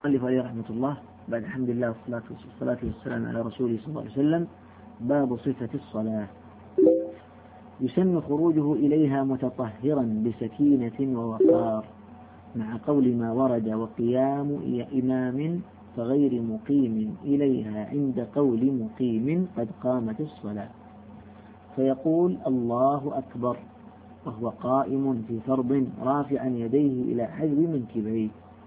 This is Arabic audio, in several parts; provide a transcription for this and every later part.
المؤلف عليه رحمة الله بعد الحمد لله والصلاة والسلام على رسوله صلى الله عليه وسلم. باب صفة الصلاة. يسن خروجه إليها متطهرا بسكينة ووقار مع قول ما ورد وقيام إمام فغير مقيم إليها عند قول مقيم قد قامت الصلاة، فيقول الله أكبر وهو قائم في فرض رافعا يديه إلى حذو منكبيه،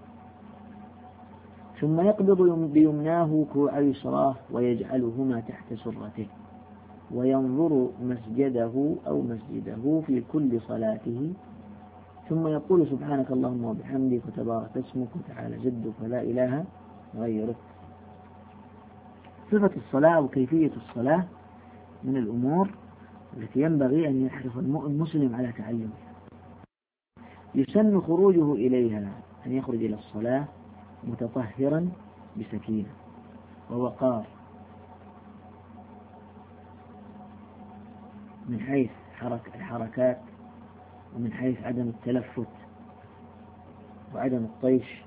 ثم يقبض بيمناه كوع يسراه ويجعلهما تحت سرته، وينظر مسجده في كل صلاته، ثم يقول سبحانك اللهم وبحمدك وتبارك اسمك وتعالى جدك ولا إله غيرك. صفة الصلاة وكيفية الصلاة من الأمور التي ينبغي أن يحرص المسلم على تعلمها. يسن خروجه إليها، أن يخرج إلى الصلاة متطهرا بسكينة ووقار من حيث الحركات، ومن حيث عدم التلفت وعدم الطيش،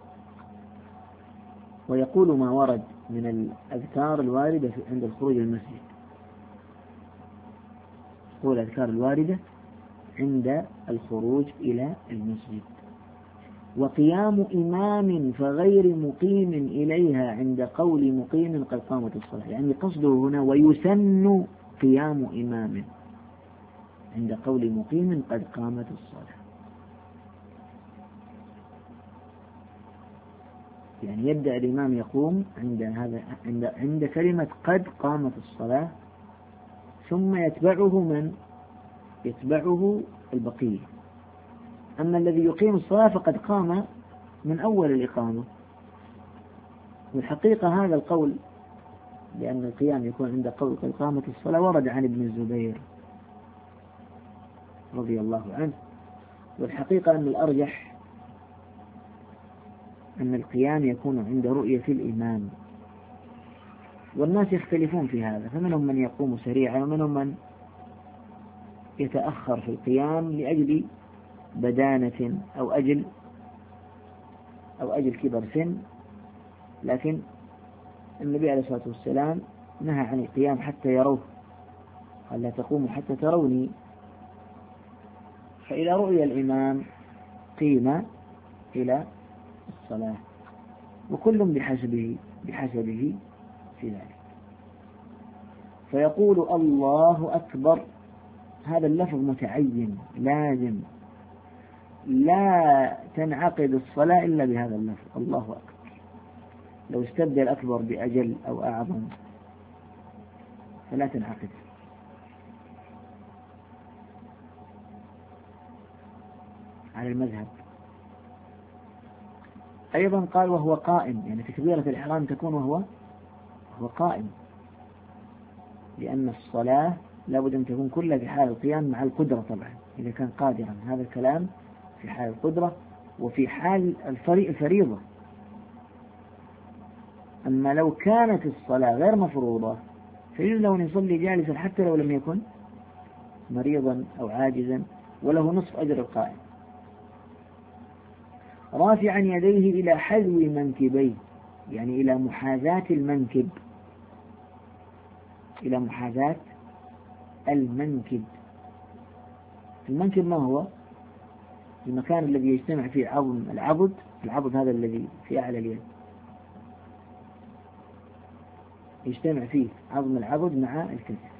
ويقول ما ورد من الأذكار الواردة عند الخروج إلى المسجد. يقول الأذكار الواردة عند الخروج إلى المسجد. وقيام إمام فغير مقيم إليها عند قول مقيم قد قامت الصلاة، يعني قصده هنا ويسن قيام إمام عند قول مقيم قد قامت الصلاة، يعني يبدأ الإمام يقوم عند كلمة قد قامت الصلاة، ثم يتبعه البقية. أما الذي يقيم الصلاة فقد قام من أول الإقامة. والحقيقة هذا القول لأن القيام يكون عند قول قد قامت الصلاة ورد عن ابن الزبير رضي الله عنه. والحقيقة أن الأرجح أن القيام يكون عند رؤية الإمام، والناس يختلفون في هذا، فمنهم من يقوم سريعا ومنهم من يتأخر في القيام لأجل بدانة أو أجل كبر سن. لكن النبي عليه الصلاة والسلام نهى عن القيام حتى يروه، قال لا تقوموا حتى تروني. فإذا رؤي الإمام قيم إلى الصلاة، وكل بحسبه في ذلك. فيقول الله أكبر، هذا اللفظ متعين لازم، لا تنعقد الصلاة إلا بهذا اللفظ الله أكبر. لو استبدل أكبر بأجل أو أعظم فلا تنعقد. على المذهب. أيضا قال وهو قائم، يعني تكبيرة الإحرام تكون وهو قائم، لأن الصلاة لابد أن تكون كلها في حال القيام مع القدرة طبعا إذا كان قادرا. هذا الكلام في حال القدرة وفي حال الفريضة. أما لو كانت الصلاة غير مفروضة فيجوز له أن يصلي جالسا حتى لو لم يكن مريضا أو عاجزا، وله نصف أجر القائم. رافعا يديه إلى حذو منكبيه، يعني إلى محاذاة المنكب، إلى محاذاة المنكب. المنكب ما هو؟ المكان الذي يجتمع فيه عظم العضد هذا الذي في أعلى اليد، يجتمع فيه عظم العضد مع الكتف،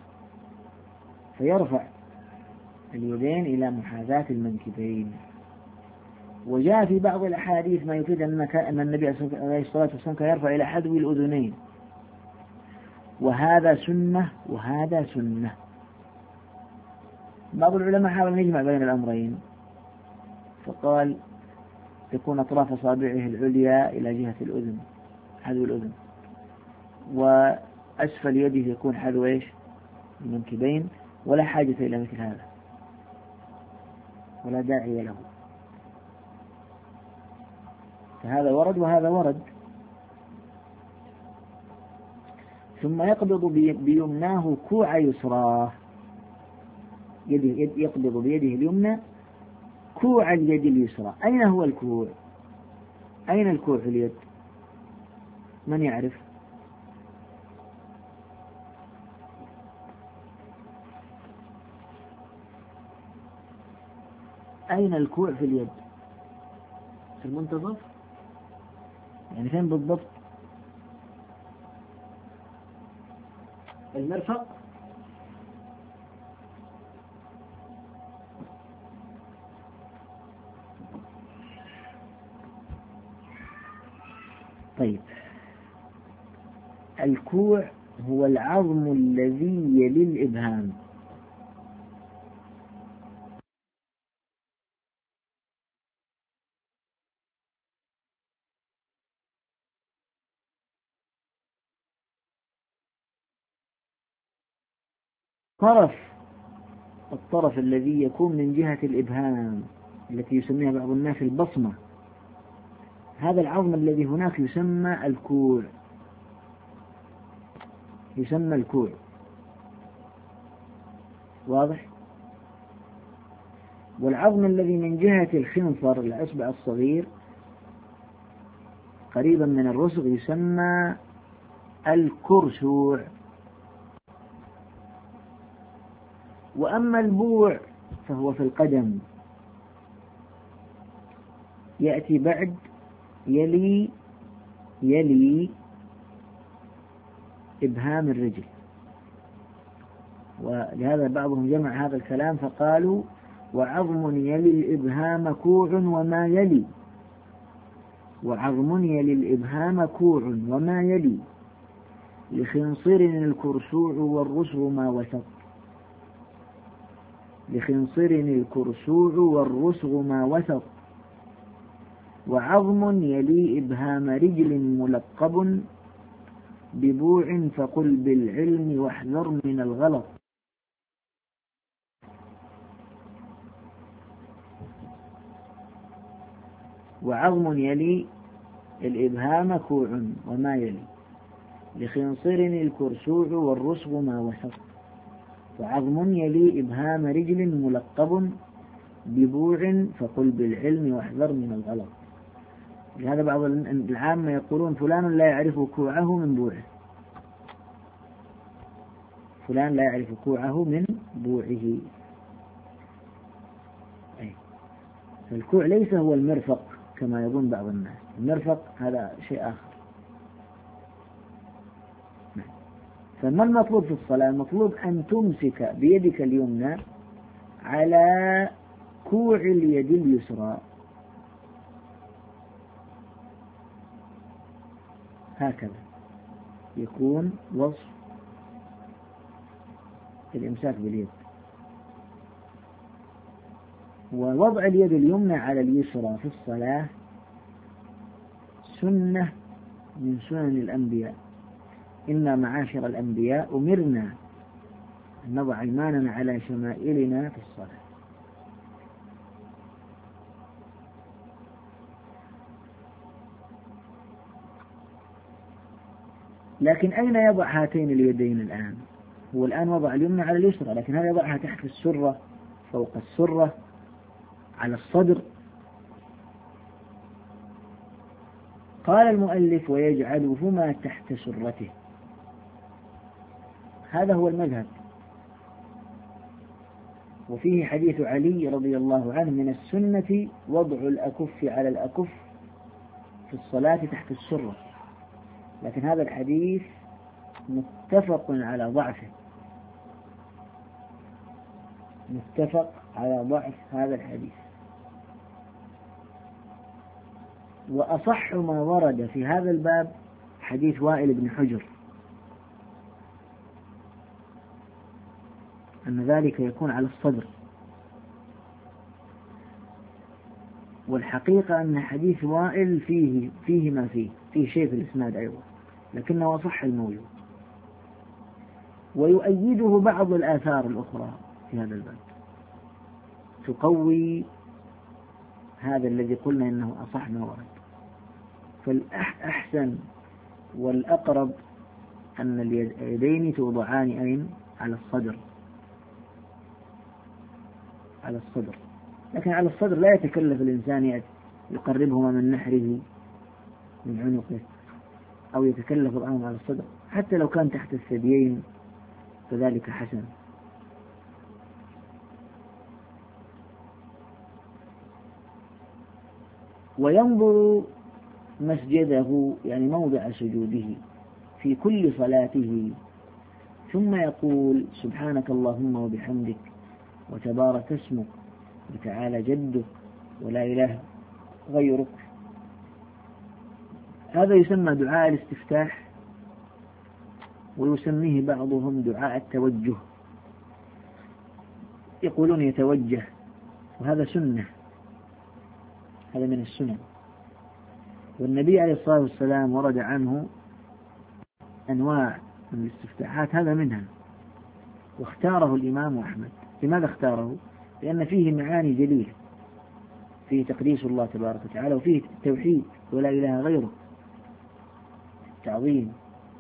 فيرفع اليدين إلى محاذاة المنكبين. وجاء في بعض الأحاديث ما يفيد أن النبي عليه الصلاة والسلام كان يرفع إلى حذو الأذنين، وهذا سنة وهذا سنة. بعض العلماء حاول أن يجمع بين الأمرين، فقال تكون أطراف أصابعه العليا إلى جهة الأذن، حذو الأذن، وأسفل يده يكون حذو المنكبين، ولا حاجة إلى مثل هذا ولا داعي له. فهذا ورد وهذا ورد. ثم يقبض بيمناه كوع يسراه، يقبض بيده اليمنى كوع اليد اليسرى. أين هو الكوع؟ أين الكوع في اليد؟ من يعرف؟ أين الكوع في اليد؟ في المنتصف؟ يعني فين بالضبط؟ المرفق؟ طيب، الكوع هو العظم الذي يلي الإبهام. الطرف الذي يكون من جهة الإبهام التي يسميها بعض الناس البصمة، هذا العظم الذي هناك يسمى الكوع، يسمى الكوع. واضح؟ والعظم الذي من جهة الخنصر الأصبع الصغير قريبا من الرسغ يسمى الكرسوع. وأما البوع فهو في القدم، يأتي بعد يلي إبهام الرجل. ولهذا بعضهم جمع هذا الكلام فقالوا: وعظم يلي الإبهام كوع وما يلي، وعظم يلي الإبهام كوع وما يلي، لخنصر الكرسوع والرسغ ما وسط، لخنصر الكرسوع والرسغ ما وسط، وعظم يلي إبهام رجل ملقب ببوع فقل بالعلم واحذر من الغلط. وعظم يلي الإبهام كوع وما يلي، لخنصر الكرسوع والرسغ ما وسط، وعظم يلي إبهام رجل ملقب ببوع فقل بالعلم واحذر من الغلط. لهذا بعض العامة يقولون: فلان لا يعرف كوعه من بوعه، فلان لا يعرف كوعه من بوعه. فالكوع ليس هو المرفق كما يظن بعض الناس، المرفق هذا شيء آخر. فما المطلوب في الصلاة؟ المطلوب أن تمسك بيدك اليمنى على كوع اليد اليسرى، هكذا يكون وصف الإمساك باليد. ووضع اليد اليمنى على اليسرى في الصلاة سنة من سنن الأنبياء. إنا معاشر الأنبياء أمرنا أن نضع أيماننا على شمائلنا في الصلاة. لكن أين يضع هاتين اليدين الآن؟ هو الآن وضع اليمنى على اليسرى، لكن هل يضعها تحت السرة، فوق السرة، على الصدر؟ قال المؤلف: ويجعلهما تحت سرته. هذا هو المذهب. وفيه حديث علي رضي الله عنه: من السنة وضع الأكف على الأكف في الصلاة تحت السرة. لكن هذا الحديث متفق على ضعفه، متفق على ضعف هذا الحديث. وأصح ما ورد في هذا الباب حديث وائل بن حجر، أن ذلك يكون على الصدر. والحقيقة أن حديث وائل فيه ما فيه شيء في الإسناد أيضا، لكنه أصح الموجود. ويؤيده بعض الآثار الأخرى في هذا الباب تقوي هذا الذي قلنا إنه أصح ما ورد. فالأحسن والأقرب أن اليدين توضعان أين؟ على الصدر، على الصدر. لكن على الصدر لا يتكلف الإنسان يقربهما من نحره، من عنقه، أو يتكلف الآن على الصدر، حتى لو كان تحت الثديين فذلك حسن. وينظر مسجده يعني موضع سجوده في كل صلاته، ثم يقول سبحانك اللهم وبحمدك وتبارك اسمك وتعالى جدك ولا إله غيرك. هذا يسمى دعاء الاستفتاح، ويسميه بعضهم دعاء التوجه، يقولون يتوجه، وهذا سنة، هذا من السنن. والنبي عليه الصلاة والسلام ورد عنه أنواع من الاستفتاحات، هذا منها، واختاره الإمام أحمد. لماذا اختاره؟ لأن فيه معاني جليلة، فيه تقديس الله تبارك وتعالى، وفيه التوحيد ولا إله غيره، تعظيم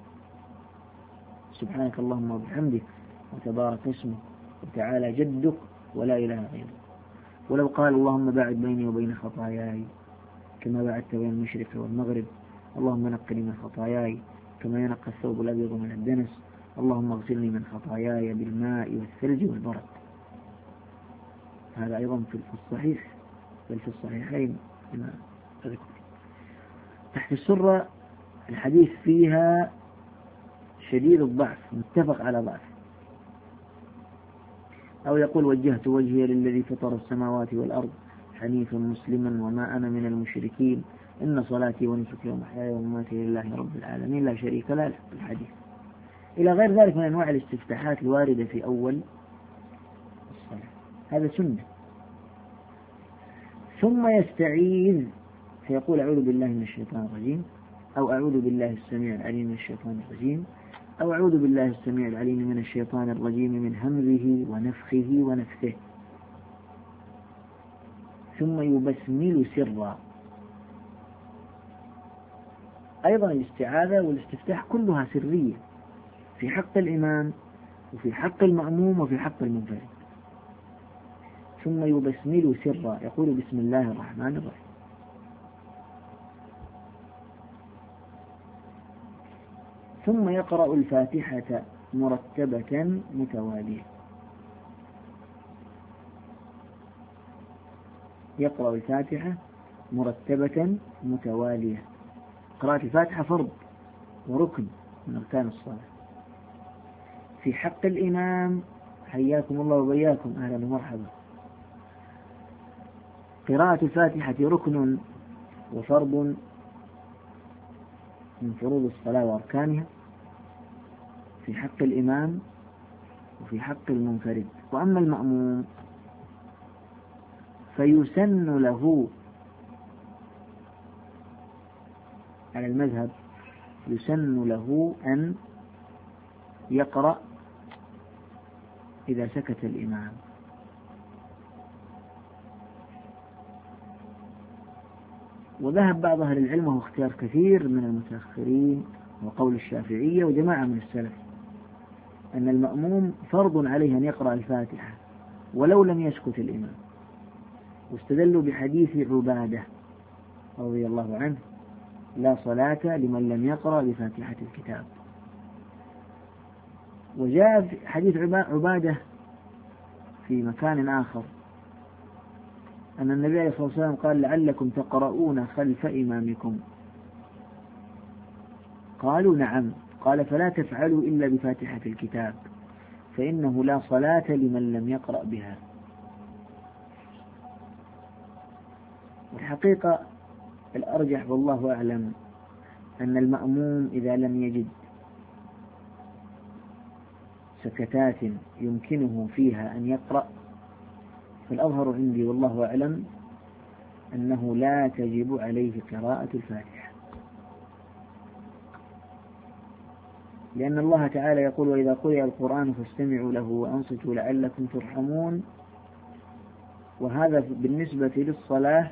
سبحانك اللهم وبحمدك وتبارك اسمك وتعالى جدك ولا إله غيره. ولو قال اللهم باعد بيني وبين خطاياي كما باعدت بين المشرق والمغرب، اللهم نقني من خطاياي كما ينقى الثوب الأبيض من الدنس، اللهم اغسلني من خطاياي بالماء والثلج والبرد. هذا أيضا في الصحيح، بل في الصحيحين كما أذكر. تحت السرة الحديث فيها شديد الضعف، متفق على ضعف. أو يقول وجهت وجهي للذي فطر السماوات والأرض حنيفا مسلما وما أنا من المشركين إن صلاتي ونسكي ومحياي ومماتي لله رب العالمين لا شريك له في الحديث، إلى غير ذلك من أنواع الاستفتاحات الواردة في أول الصلاة. هذا سنة. ثم يستعيذ فيقول أعوذ بالله من الشيطان الرجيم، أو أعوذ بالله السميع العليم من الشيطان الرجيم، أو أعوذ بالله السميع العليم من الشيطان الرجيم من همزه ونفخه ونفثه، ثم يبسمل سرا. أيضا الاستعاذة والاستفتاح كلها سرية في حق الإمام وفي حق المأموم وفي حق المنفرد. ثم يبسمل سرا، يقول بسم الله الرحمن الرحيم. ثم يقرأ الفاتحة مرتبة متوالية، يقرأ الفاتحة مرتبة متوالية. قراءة الفاتحة فرض وركن من أركان الصلاة. في حق الإمام حياكم الله وبياكم، أهلا ومرحبا، قراءة الفاتحة ركن وفرض من فروض الصلاة وأركانها في حق الإمام وفي حق المنفرد. وأما المأموم فيسن له على المذهب، يسن له أن يقرأ إذا سكت الإمام. وذهب بعض أهل العلم، وهو اختيار كثير من المتأخرين وقول الشافعية وجماعة من السلف، أن المأموم فرض عليه أن يقرأ الفاتحة ولو لم يسكت الإمام، واستدلوا بحديث عبادة رضي الله عنه لا صلاة لمن لم يقرأ بفاتحة الكتاب. وجاء في حديث عبادة في مكان آخر أن النبي عليه الصلاة والسلام قال لعلكم تقرؤون خلف إمامكم، قالوا نعم، قال فلا تفعلوا إلا بفاتحة الكتاب فإنه لا صلاة لمن لم يقرأ بها. الحقيقة الأرجح والله أعلم أن المأموم إذا لم يجد سكتات يمكنه فيها أن يقرأ، فالأظهر عندي والله أعلم أنه لا تجب عليه قراءة الفاتحة، لأن الله تعالى يقول وإذا قرئ القرآن فاستمعوا له وأنصتوا لعلكم ترحمون. وهذا بالنسبة للصلاة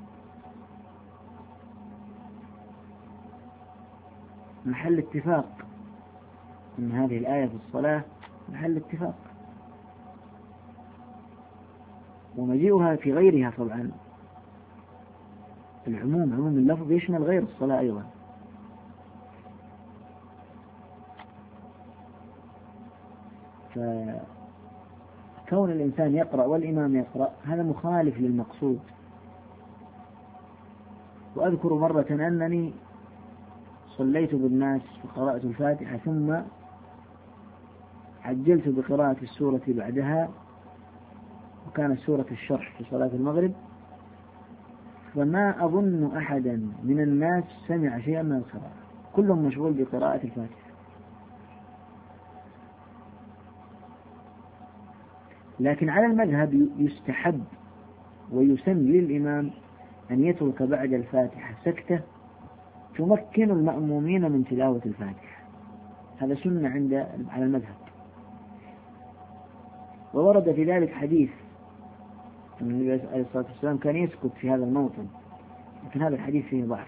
محل اتفاق، أن هذه الآية في الصلاة محل اتفاق، ومجيئها في غيرها طبعا العموم، عموم اللفظ يشمل غير الصلاة أيضا. فكون الإنسان يقرأ والإمام يقرأ هذا مخالف للمقصود. وأذكر مرة أنني صليت بالناس فقرأت الفاتحة ثم عجلت بقراءة السورة بعدها، وكانت سورة الشرح في صلاة المغرب، فما أظن أحدا من الناس سمع شيئا من القراءة، كلهم مشغول بقراءة الفاتحة. لكن على المذهب يستحب ويسن للإمام أن يترك بعد الفاتحة سكتة تمكن المأمومين من تلاوة الفاتحة، هذا سنة على المذهب. وورد في ذلك حديث أن النبي عليه الصلاة والسلام كان يسكت في هذا الموطن، لكن هذا الحديث فيه ضعف.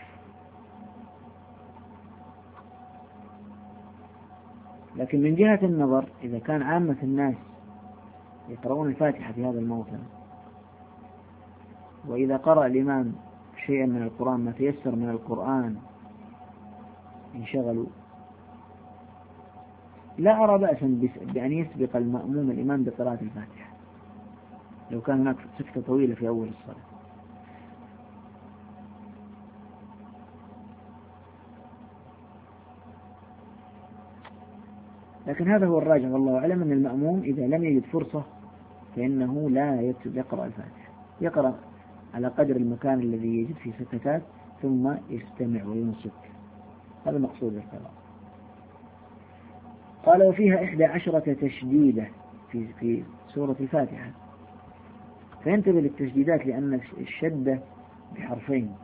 لكن من جهة النظر إذا كان عامة الناس يقرؤون الفاتحة في هذا الموطن، وإذا قرأ الإمام شيئا من القرآن ما تيسر من القرآن انشغلوا، لا أرى بأسا بأن يسبق المأموم الإمام بقراءة الفاتحة لو كان هناك سكتة طويلة في أول الصلاة. لكن هذا هو الراجح والله أعلم، أن المأموم إذا لم يجد فرصة فإنه لا يقرأ الفاتحة، يقرأ على قدر المكان الذي يجد فيه سكتات ثم يستمع وينصت، هذا مقصود القراءة. قال وفيها 11 تشديدة في سورة الفاتحة، فينتبه للتشديدات لأن الشدة بحرفين.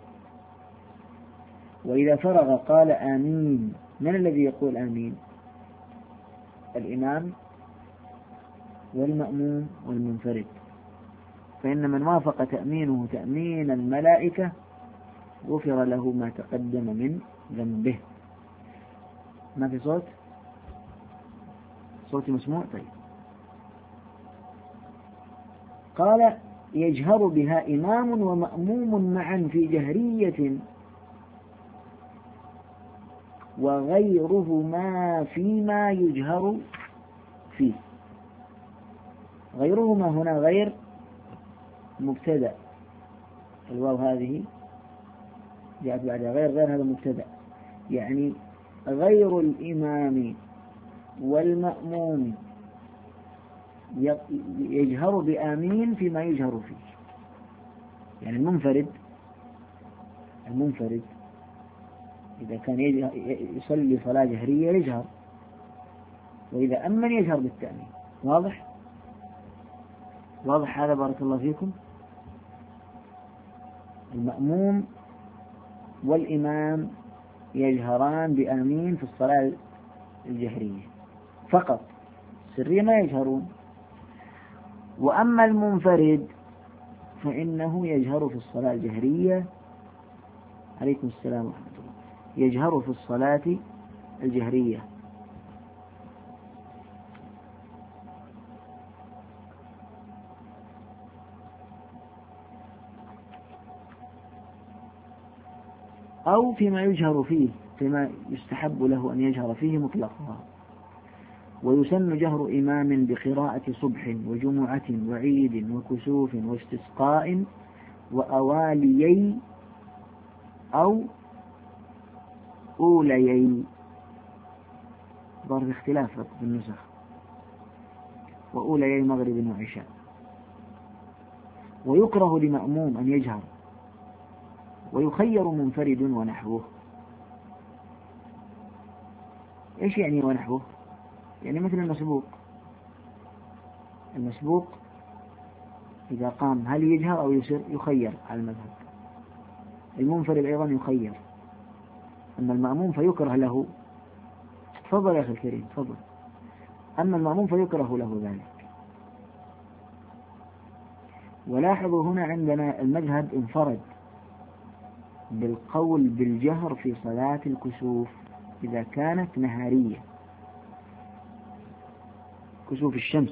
وإذا فرغ قال آمين. من الذي يقول آمين؟ الإمام والمأموم والمنفرد، فإن من وافق تأمينه تأمين الملائكة غفر له ما تقدم من ذنبه. ما في صوت؟ صوتي مسموع؟ طيب. قال يجهر بها إمام ومأموم معا في جهرية وغيرهما فيما يجهر فيه. غيرهما هنا غير مبتدأ، الواو هذه جاءت بعدها غير هذا مبتدأ، يعني غير الإمام والمأموم يجهر بآمين فيما يجهر فيه. يعني المنفرد إذا كان يصلي صلاة جهرية يجهر، وإذا أمن يجهر بالتأمين. واضح هذا؟ بارك الله فيكم. المأموم والإمام يجهران بآمين في الصلاة الجهرية فقط، سرية ما يجهرون. وأما المنفرد فإنه يجهر في الصلاة الجهرية. عليكم السلام ورحمة الله. يجهر في الصلاة الجهرية. أو فيما يجهر فيه، فيما يستحب له أن يجهر فيه مطلقا. ويسن جهر إمام بقراءة صبح وجمعة وعيد وكسوف واستسقاء وأواليي أو أوليي، ضرب اختلاف في النسخ، وأوليي مغرب وعشاء. ويكره لمأموم أن يجهر، ويخير منفرد ونحوه. إيش يعني ونحوه؟ يعني مثل المسبوق إذا قام هل يجهر أو يخير على المذهب. المنفرد أيضا يخير. أما المأموم فيكره له. تفضل يا أخي الكريم تفضل. أما المأموم فيكره له ذلك. ولاحظوا هنا عندنا المذهب انفرد بالقول بالجهر في صلاة الكسوف إذا كانت نهارية، كسوف الشمس.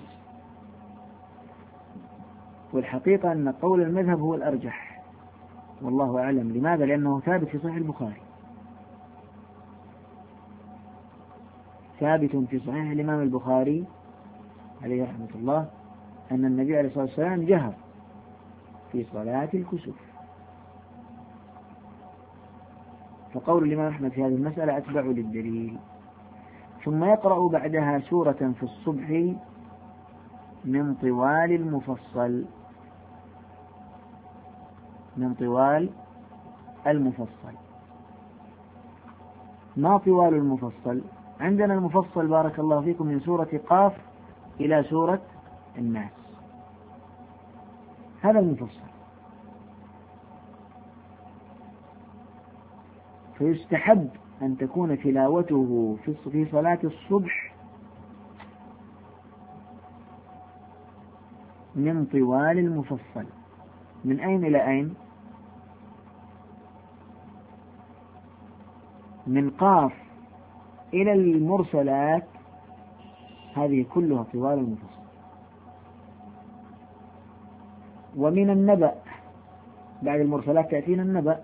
والحقيقة أن قول المذهب هو الأرجح والله أعلم. لماذا؟ لأنه ثابت في صحيح البخاري، ثابت في صحيح الإمام البخاري عليه رحمة الله أن النبي عليه الصلاة والسلام جهر في صلاة الكسوف، فقول الإمام أحمد في هذه المسألة أتبع للدليل. ثم يقرأ بعدها سورة في الصبح من طوال المفصل، من طوال المفصل. ما طوال المفصل؟ عندنا المفصل بارك الله فيكم من سورة قاف إلى سورة الناس، هذا المفصل. فيستحب أن تكون تلاوته في صلاة الصبح من طوال المفصل. من أين إلى أين؟ من قاف إلى المرسلات، هذه كلها طوال المفصل. ومن النبأ، بعد المرسلات تأتينا النبأ،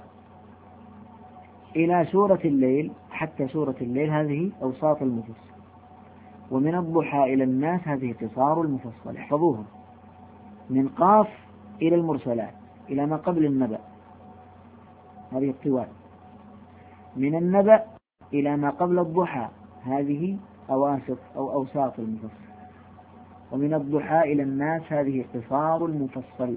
إلى سورة الليل حتى سورة الليل، هذه أوساط المفصل. ومن الضحى إلى الناس، هذه قصار المفصل. احفظوها: من قاف إلى المرسلات إلى ما قبل النبأ، هذه الطوال. من النبأ إلى ما قبل الضحى، هذه أواسط أو أوساط المفصل. ومن الضحى إلى الناس، هذه قصار المفصل.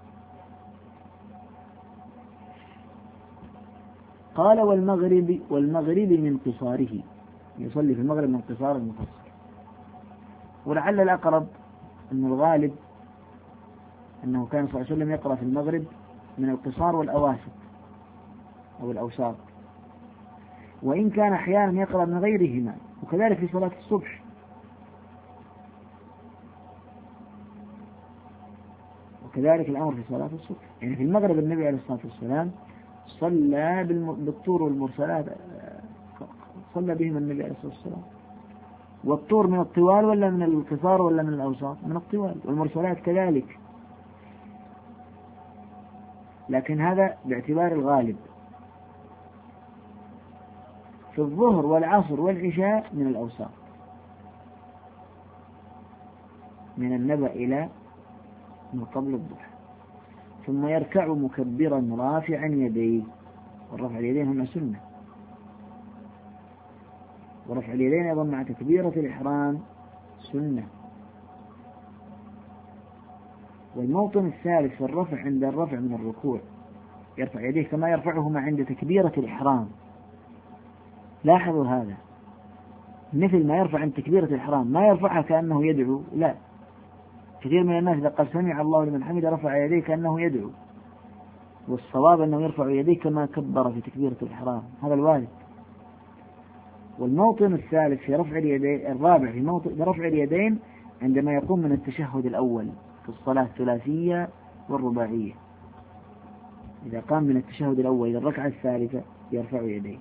قال: والمغرب من قصاره، يصلي في المغرب من قصار المفصل. ولعل الأقرب أن الغالب أنه كان صلى الله عليه وسلم يقرأ في المغرب من القصار والأواسط أو الأوساط، وإن كان أحيانا يقرأ من غيرهما، وكذلك في صلاة الصبح. وكذلك الأمر في صلاة الصبح. يعني في المغرب النبي عليه الصلاة والسلام صلى بالطور والمرسلات، صلى بهم النبي عليه الصلاة والسلام. والطور من الطوال ولا من القصار ولا من الأوساط؟ من الطوال. والمرسلات كذلك، لكن هذا باعتبار الغالب. في الظهر والعصر والعشاء من الأوساط، من النبأ إلى من قبل الضحى. ثم يركع مكبرا رافعا يديه، والرفع اليدين هنا سنة، ورفع اليدين أيضا مع تكبيرة الإحرام سنة. والموطن الثالث في الرفع عند الرفع من الركوع، يرفع يديه كما يرفعهما عند تكبيرة الإحرام. لاحظوا هذا، مثل ما يرفع عند تكبيرة الإحرام، ما يرفعها كأنه يدعو، لا. كثير من الناس إذا قال سمع الله لمن حمده رفع يديه كأنه يدعو، والصواب أنه يرفع يديه كما كبر في تكبيرة الإحرام، هذا الوارد. والموطن الثالث في رفع اليدين، الرابع في موطن رفع اليدين عندما يقوم من التشهد الأول في الصلاة الثلاثية والرباعية. إذا قام من التشهد الأول إلى الركعة الثالثة يرفع يديه.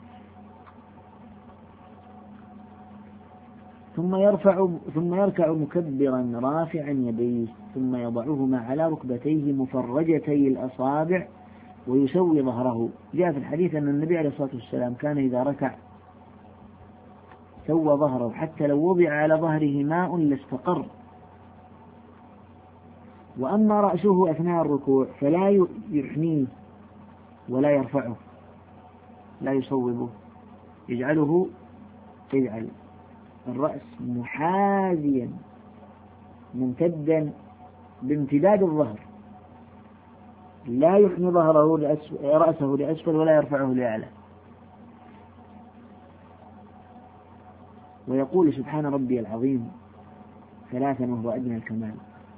ثم يركع مكبرا رافعا يديه، ثم يضعهما على ركبتيه مفرجتي الأصابع ويسوي ظهره. جاء في الحديث أن النبي عليه الصلاة والسلام كان إذا ركع سوى ظهره، حتى لو وضع على ظهره ماء لاستقر. وأما رأسه أثناء الركوع فلا يحنيه ولا يرفعه، لا يصوبه، يجعل الرأس محاذيا ممتدا بامتداد الظهر، لا يحني رأسه لأسفل ولا يرفعه لأعلى. ويقول سبحان ربي العظيم 3 وهو أدنى الكمال.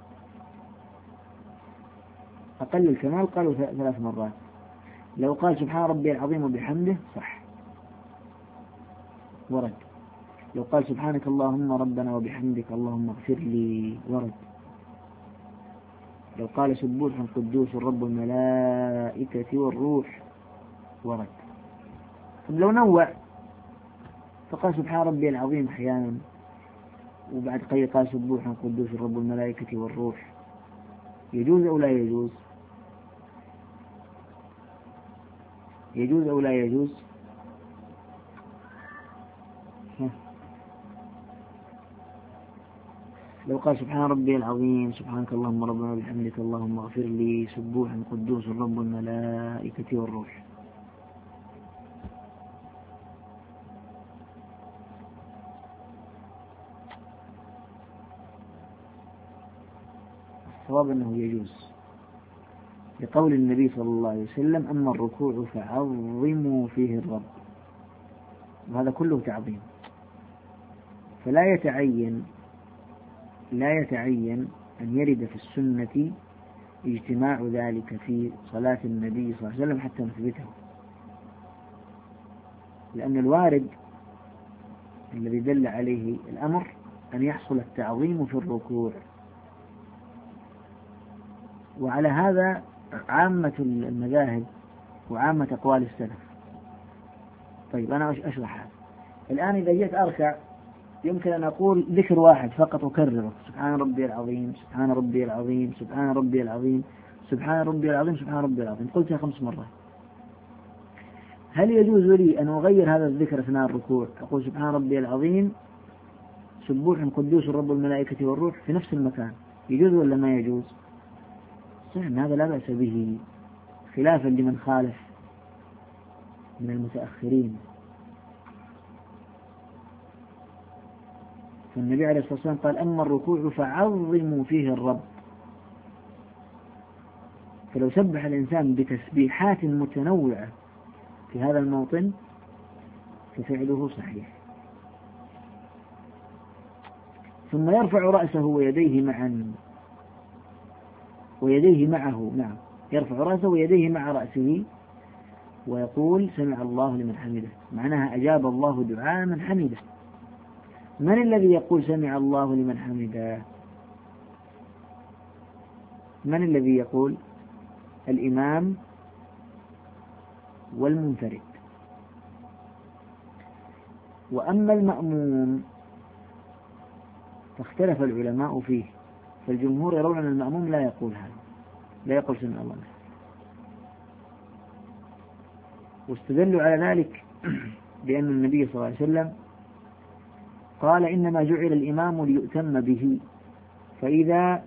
أقل الكمال قالوا 3 مرات. لو قال سبحان ربي العظيم وبحمده صح، ورد. لو قال سبحانك اللهم ربنا وبحمدك اللهم اغفر لي، ورد. لو قال سبوح قدوس رب الملائكة والروح، ورد. طب لو نوع فقال سبحان ربي العظيم أحيانا، وبعد قال سبوح قدوس رب الملائكة والروح، يجوز أو لا يجوز؟ يجوز أو لا يجوز؟ لو قال سبحان ربي العظيم، سبحانك اللهم ربنا وبحمدك اللهم اغفر لي، سبوح قدوس رب الملائكة والروح. الصواب أنه يجوز، لقول النبي صلى الله عليه وسلم: أما الركوع فعظموا فيه الرب. وهذا كله تعظيم، فلا يتعين أن يرد في السنة اجتماع ذلك في صلاة النبي صلى الله عليه وسلم حتى نثبته، لأن الوارد الذي دل عليه الأمر أن يحصل التعظيم في الركوع. وعلى هذا عامة المذاهب وعامة أقوال السلف. طيب أنا أشرح هذا الآن. إذا جيت أركع يمكن أن أقول ذكر واحد فقط أكرره: سبحان ربي العظيم، سبحان ربي العظيم، سبحان ربي العظيم، سبحان ربي العظيم، سبحان ربي العظيم. قلتها 5 مرات. هل يجوز لي أن أغير هذا الذكر أثناء الركوع؟ أقول سبحان ربي العظيم، سبوح قدوس رب الملائكة والروح في نفس المكان، يجوز ولا ما يجوز؟ صحيح أن هذا لا بأس به، خلافا لمن خالف من المتأخرين. فالنبي عليه الصلاة والسلام قال: أما الركوع فعظموا فيه الرب. فلو سبح الإنسان بتسبيحات متنوعة في هذا الموطن ففعله صحيح. ثم يرفع رأسه ويديه معه، نعم، يرفع رأسه ويديه مع رأسه ويقول: سمع الله لمن حمده، معناها أجاب الله دعاء من حمده. من الذي يقول سمع الله لمن حمده؟ من الذي يقول؟ الإمام والمنفرد. وأما المأموم فاختلف العلماء فيه، فالجمهور يرون أن المأموم لا يقول هذا، لا يقول سمع الله. واستدلوا على ذلك بأن النبي صلى الله عليه وسلم قال: إنما جعل الإمام ليؤتم به، فإذا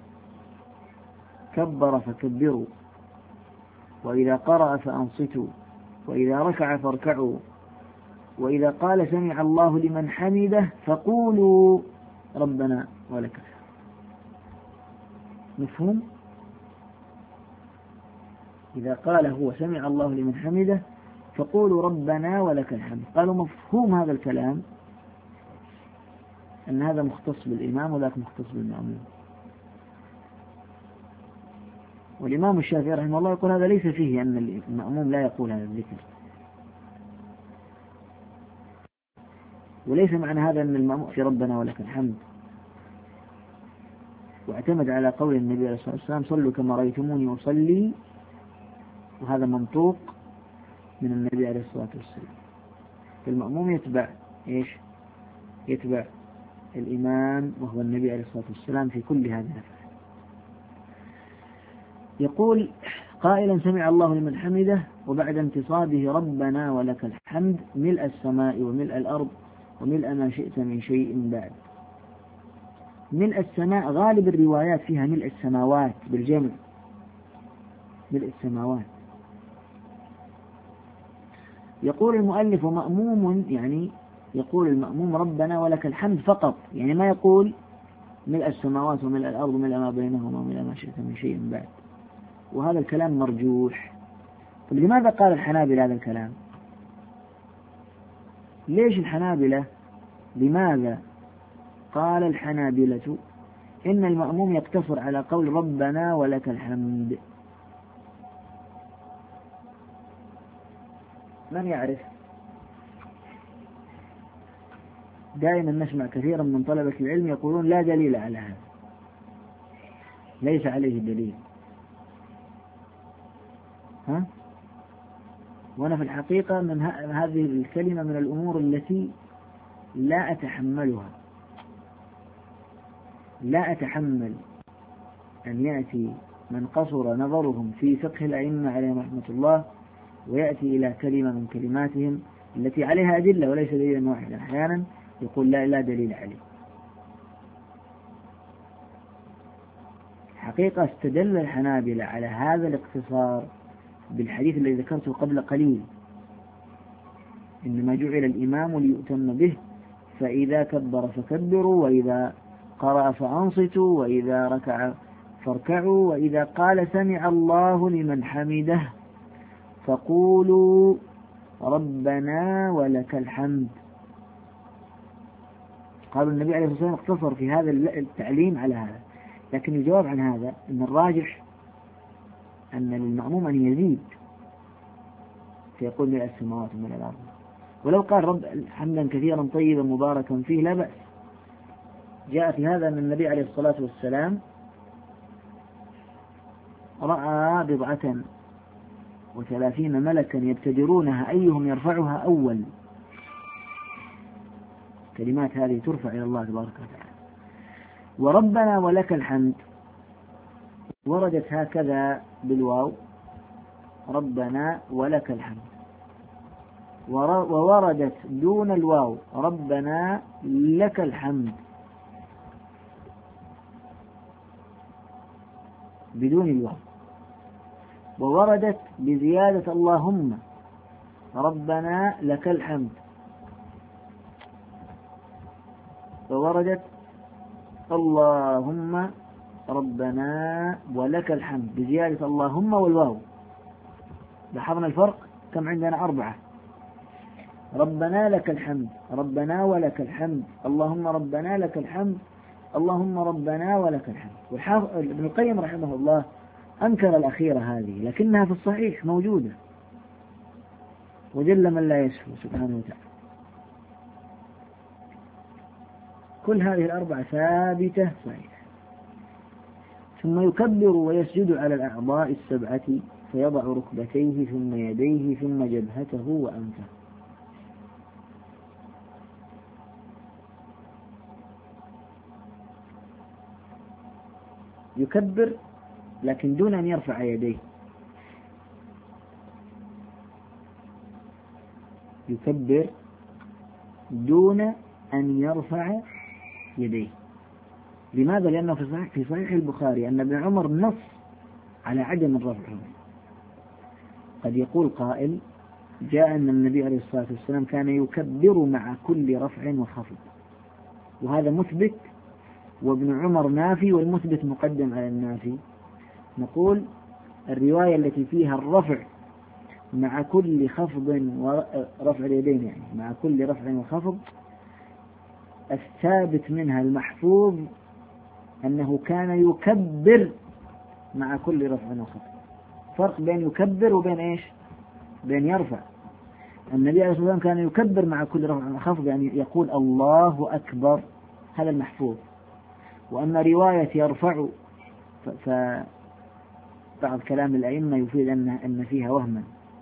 كبر فكبروا، وإذا قرأ فأنصتوا، وإذا ركع فاركعوا، وإذا قال سمع الله لمن حمده فقولوا ربنا ولك الحمد. مفهوم؟ إذا قال هو سمع الله لمن حمده فقولوا ربنا ولك الحمد. قالوا مفهوم هذا الكلام أن هذا مختص بالإمام وذاك مختص بالمأموم. والإمام الشافعي رحمه الله يقول هذا ليس فيه أن المأموم لا يقول هذا الذكر، وليس معنى هذا أن المأموم في ربنا ولك الحمد. واعتمد على قول النبي عليه الصلاة والسلام: صلوا كما رأيتموني أصلي، وهذا منطوق من النبي عليه الصلاة والسلام. فالمأموم يتبع إيش؟ يتبع الإمام وهو النبي عليه الصلاة والسلام في كل هذه الأفعال. يقول قائلا: سمع الله لمن حمده، وبعد انتصابه ربنا ولك الحمد ملء السماء وملء الأرض وملء ما شئت من شيء بعد. ملء السماء غالب الروايات فيها ملء السماوات بالجمع، ملء السماوات. يقول المؤلف: ومأموم يعني يقول المأموم ربنا ولك الحمد فقط، يعني ما يقول ملء السماوات وملء الأرض وملء ما بينهما وملء ما شئت من شيء بعد. وهذا الكلام مرجوح. طيب لماذا قال الحنابلة هذا الكلام؟ ليش الحنابلة؟ لماذا قال الحنابلة إن المأموم يقتصر على قول ربنا ولك الحمد؟ من يعرف؟ دائما نسمع كثيرا من طلبة العلم يقولون لا دليل على هذا، ليس عليه دليل. وأنا في الحقيقة من هذه الكلمة من الأمور التي لا أتحمل أن يأتي من قصر نظرهم في فقه الأئمة عليهم رحمة الله ويأتي إلى كلمة من كلماتهم التي عليها أدلة وليس دليلا واحدا، أحيانا يقول لا دليل عليه. الحقيقة استدل الحنابلة على هذا الاقتصار بالحديث الذي ذكرته قبل قليل: إنما جعل الإمام ليؤتم به، فإذا كبر فكبروا، وإذا قرأ فأنصتوا، وإذا ركع فاركعوا، وإذا قال سمع الله لمن حمده فقولوا ربنا ولك الحمد. قالوا النبي عليه الصلاة والسلام اقتصر في هذا التعليم على هذا، لكن الجواب عن هذا أن الراجح أن للمأموم أن يزيد فيقول ملء السماوات وملء الأرض، ولو قال رب حمدا كثيرا طيبا مباركا فيه لا بأس. جاء في هذا أن النبي عليه الصلاة والسلام رأى 37 ملكا يبتدرونها أيهم يرفعها أول. كلمات هذه ترفع إلى الله تبارك وتعالى. وربنا ولك الحمد وردت هكذا بالواو: ربنا ولك الحمد. ووردت دون الواو: ربنا لك الحمد بدون الواو. ووردت بزيادة اللهم: ربنا لك الحمد. ووردت اللهم ربنا ولك الحمد بزيادة اللهم والواو. لاحظنا الفرق؟ كم عندنا؟ 4: ربنا لك الحمد، ربنا ولك الحمد، اللهم ربنا لك الحمد، اللهم ربنا ولك الحمد. ابن القيم رحمه الله أنكر الأخيرة هذه، لكنها في الصحيح موجودة، وجل من لا يشفو سبحانه وتعالى. كل هذه ال4 ثابتة صحيحة. ثم يكبر ويسجد على الأعضاء 7 فيضع ركبتيه ثم يديه ثم جبهته وأنفه. يكبر لكن دون أن يرفع يديه. يكبر دون أن يرفع يديه. لماذا؟ لأنه في صحيح البخاري أن ابن عمر نص على عدم الرفع. قد يقول قائل: جاء أن النبي عليه الصلاة والسلام كان يكبر مع كل رفع وخفض، وهذا مثبت، وابن عمر نافي، والمثبت مقدم على النافي. نقول الرواية التي فيها الرفع مع كل خفض ورفع اليدين، يعني مع كل رفع وخفض، الثابت منها المحفوظ أنه كان يكبر مع كل رفع وخفض. فرق بين يكبر وبين إيش؟ بين يرفع. النبي عليه الصلاة والسلام كان يكبر مع كل رفع وخفض، يعني يقول الله أكبر، هذا المحفوظ. وأما رواية يرفع فبعض كلام الأئمة يفيد أن فيها وهما.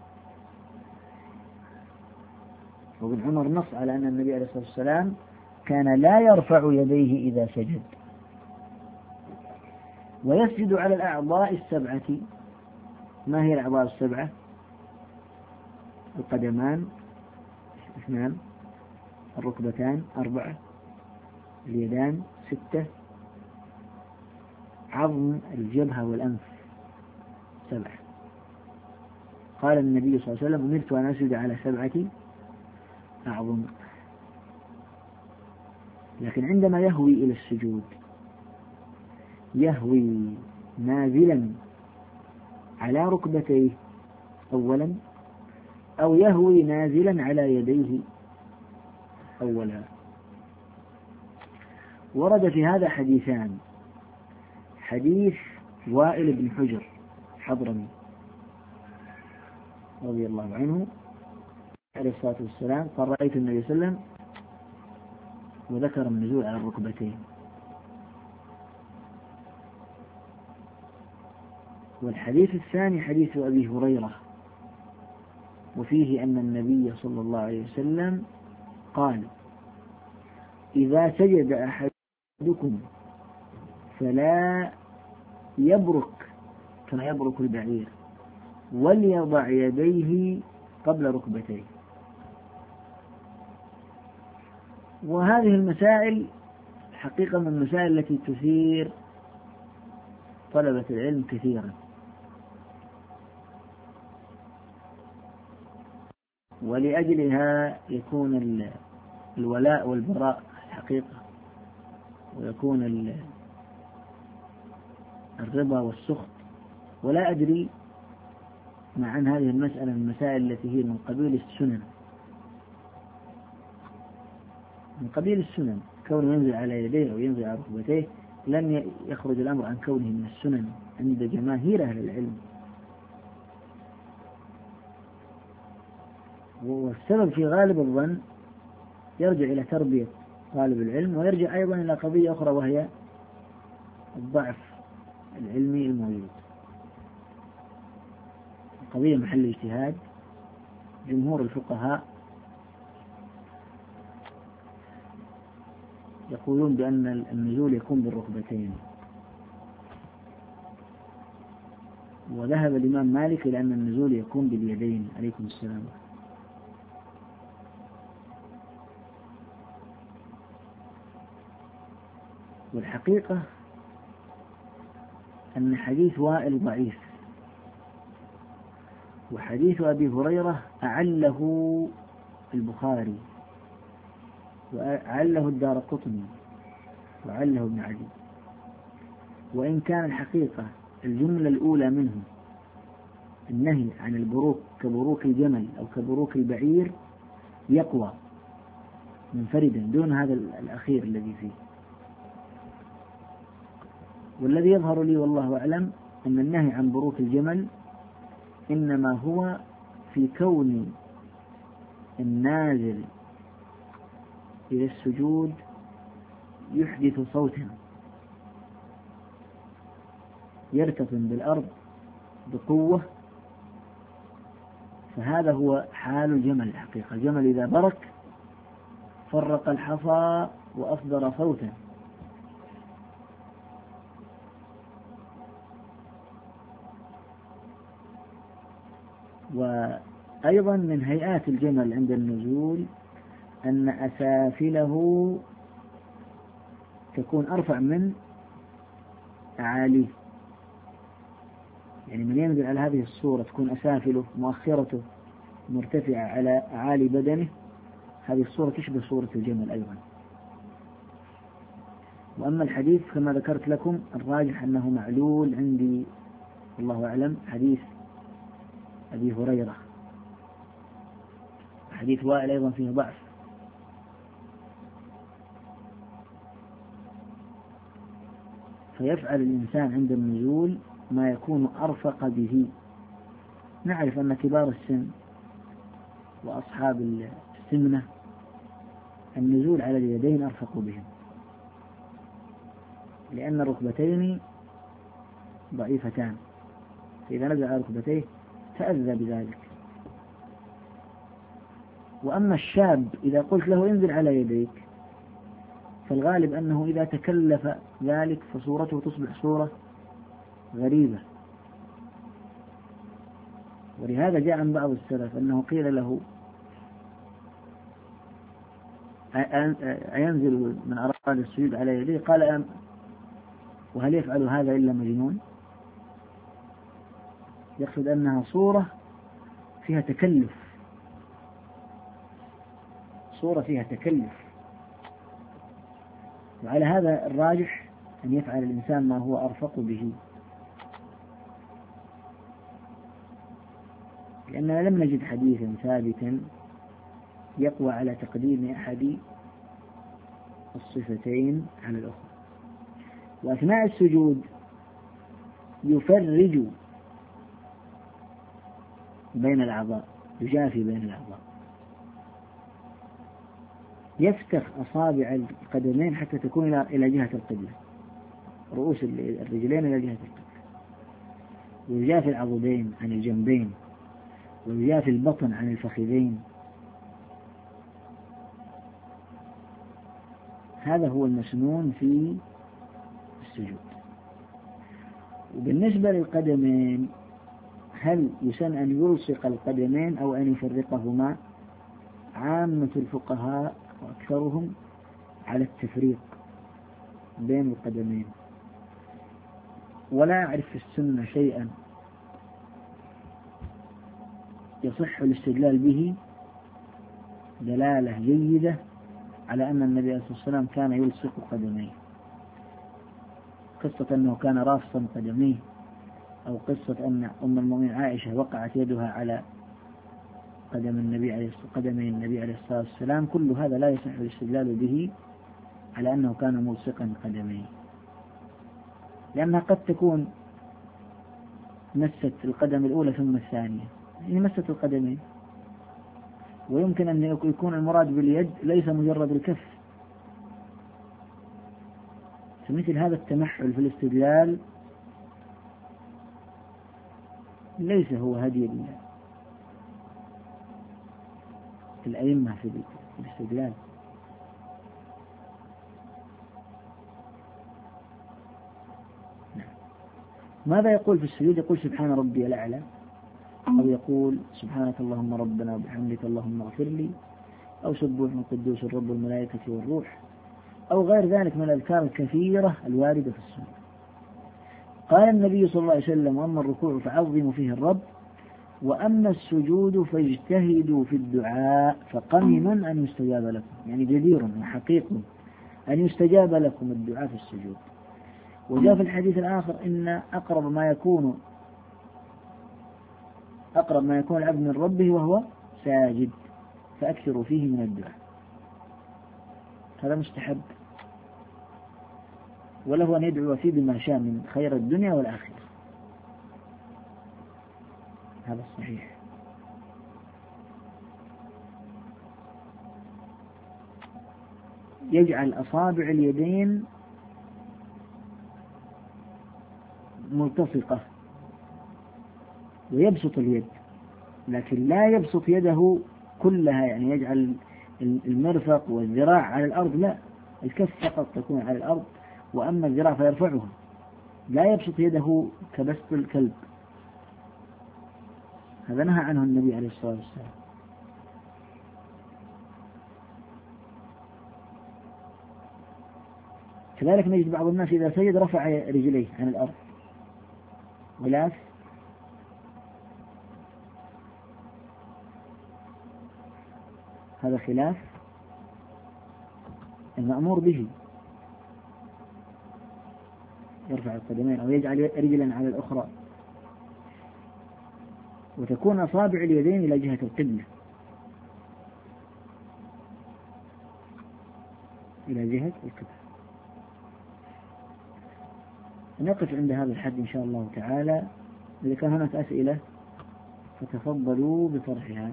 وابن عمر نص على أن النبي عليه الصلاة والسلام كان لا يرفع يديه إذا سجد. ويسجد على الأعضاء 7. ما هي الأعضاء 7؟ القدمان 2، الركبتان 4، اليدان 6، عظم الجبهة والأنف 7. قال النبي صلى الله عليه وسلم: أمرت أن أسجد على 7 أعظم. لكن عندما يهوي إلى السجود يهوي نازلا على ركبتيه أولا، أو يهوي نازلا على يديه أولا. ورد في هذا حديثان: حديث وائل بن حجر حضرمي رضي الله عنه عليه الصلاة والسلام قال: رأيت النبي صلى الله عليه وسلم، وذكر النزول على الركبتين. والحديث الثاني حديث أبي هريرة، وفيه أن النبي صلى الله عليه وسلم قال: إذا سجد أحدكم فلا يبرك كما يبرك البعير، وليضع يديه قبل ركبتيه. وهذه المسائل حقيقة من المسائل التي تثير طلبة العلم كثيرا، ولأجلها يكون الولاء والبراء الحقيقة، ويكون الرضا والسخط. ولا أدري مع أن هذه المسألة من المسائل التي هي من قبيل السنن، من قبيل السنن، كونه ينزل على يديه أو ينزل على ركبتيه لم يخرج الأمر عن كونه من السنن عند جماهير أهل العلم. والسبب في غالب الظن يرجع إلى تربية طالب العلم، ويرجع أيضا إلى قضية أخرى وهي الضعف العلمي الموجود. قضية محل اجتهاد. جمهور الفقهاء يقولون بأن النزول يكون بالركبتين، وذهب الإمام مالك إلى أن النزول يكون باليدين. عليكم السلام. والحقيقة أن حديث وائل ضعيف، وحديث أبي هريرة أعله البخاري وأعله الدارقطني وأعله ابن عدي، وإن كان الحقيقة الجملة الأولى منه النهي عن البروك كبروك الجمل أو كبروك البعير يقوى منفردا دون هذا الأخير الذي فيه. والذي يظهر لي والله أعلم أن النهي عن بروك الجمل إنما هو في كون النازل إلى السجود يحدث صوتا يرتطم بالأرض بقوة، فهذا هو حال الجمل الحقيقة. الجمل إذا برك فرق الحصى وأصدر صوتا. وأيضا من هيئات الجمل عند النزول أن أسافله تكون أرفع من أعاليه، يعني من ينزل على هذه الصورة تكون أسافله مؤخرته مرتفعة على أعالي بدنه، هذه الصورة تشبه صورة الجمل أيضا. وأما الحديث كما ذكرت لكم الراجح أنه معلول عندي والله أعلم، حديث أبي هريرة. حديث وائل أيضا فيه ضعف. فيفعل الإنسان عند النزول ما يكون أرفق به. نعرف أن كبار السن وأصحاب السمنة النزول على اليدين أرفق بهم، لأن الركبتين ضعيفتان، فإذا نزل على ركبتيه تأذى بذلك. وأما الشاب إذا قلت له انزل على يديك فالغالب أنه إذا تكلف ذلك فصورته تصبح صورة غريبة. ولهذا جاء عن بعض السلف أنه قيل له أينزل من أراد السجود على يديه؟ قال وهل يفعل هذا إلا مجنون؟ يقصد أنها صورة فيها تكلف، صورة فيها تكلف. وعلى هذا الراجح أن يفعل الإنسان ما هو أرفق به، لأننا لم نجد حديثا ثابتا يقوى على تقديم أحد الصفتين على الأخرى. وأثناء السجود يفرج بين الأعضاء، يجافي بين الأعضاء، يفتح أصابع القدمين حتى تكون إلى جهة القبلة، رؤوس الرجلين إلى جهة القبلة، ويجافي العضدين عن الجنبين، ويجافي البطن عن الفخذين. هذا هو المسنون في السجود. وبالنسبة للقدمين هل يسن أن يلصق القدمين أو أن يفرقهما؟ عامة الفقهاء وأكثرهم على التفريق بين القدمين، ولا أعرف في السنة شيئا يصح الاستدلال به دلالة جيدة على أن النبي عليه الصلاة والسلام كان يلصق قدميه، قصة أنه كان رافصا قدميه، أو قصة أن أم المؤمنين عائشة وقعت يدها على قدمي النبي عليه الصلاة والسلام، كل هذا لا يصح الاستدلال به على أنه كان ملصقا قدميه، لأنها قد تكون مست القدم الأولى ثم الثانية، يعني مست القدمين، ويمكن أن يكون المراد باليد ليس مجرد الكف. فمثل هذا التمحل في الاستدلال ليس هو هدي الأئمة في الاستدلال. ماذا يقول في السجود؟ يقول سبحان ربي الأعلى، أو يقول سبحانك اللهم ربنا وبحمدك اللهم اغفر لي، أو سبوح قدوس الرب والملائكة والروح، أو غير ذلك من الأذكار الكثيرة الواردة في السنة. قال النبي صلى الله عليه وسلم: وأما الركوع فعظموا فيه الرب، وأما السجود فاجتهدوا في الدعاء فقمن أن يستجاب لكم، يعني جدير وحقيق أن يستجاب لكم الدعاء في السجود. وجاء في الحديث الآخر: إن أقرب ما يكون العبد من ربه وهو ساجد، فأكثروا فيه من الدعاء. هذا مستحب، وله أن يدعو فيه بما شاء من خير الدنيا والآخرة، هذا الصحيح. يجعل أصابع اليدين ملتصقة ويبسط اليد، لكن لا يبسط يده كلها، يعني يجعل المرفق والذراع على الأرض، لا، الكف فقط تكون على الأرض، وأما الذراع فيرفعها، لا يبسط يده كبسط الكلب، هذا نهى عنه النبي عليه الصلاة والسلام. كذلك نجد بعض الناس إذا سجد رفع رجليه عن الأرض، غلاف، هذا خلاف المأمور به، يرفع القدمين أو يجعل رجلا على الأخرى، وتكون أصابع اليدين إلى جهة القبلة، إلى جهة القبلة. نقف عند هذا الحد إن شاء الله تعالى. إذا كان هناك أسئلة فتفضلوا بطرحها.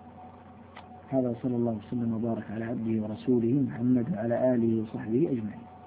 هذا صلى الله وسلم وبارك على عبده ورسوله محمد وعلى آله وصحبه أجمعين.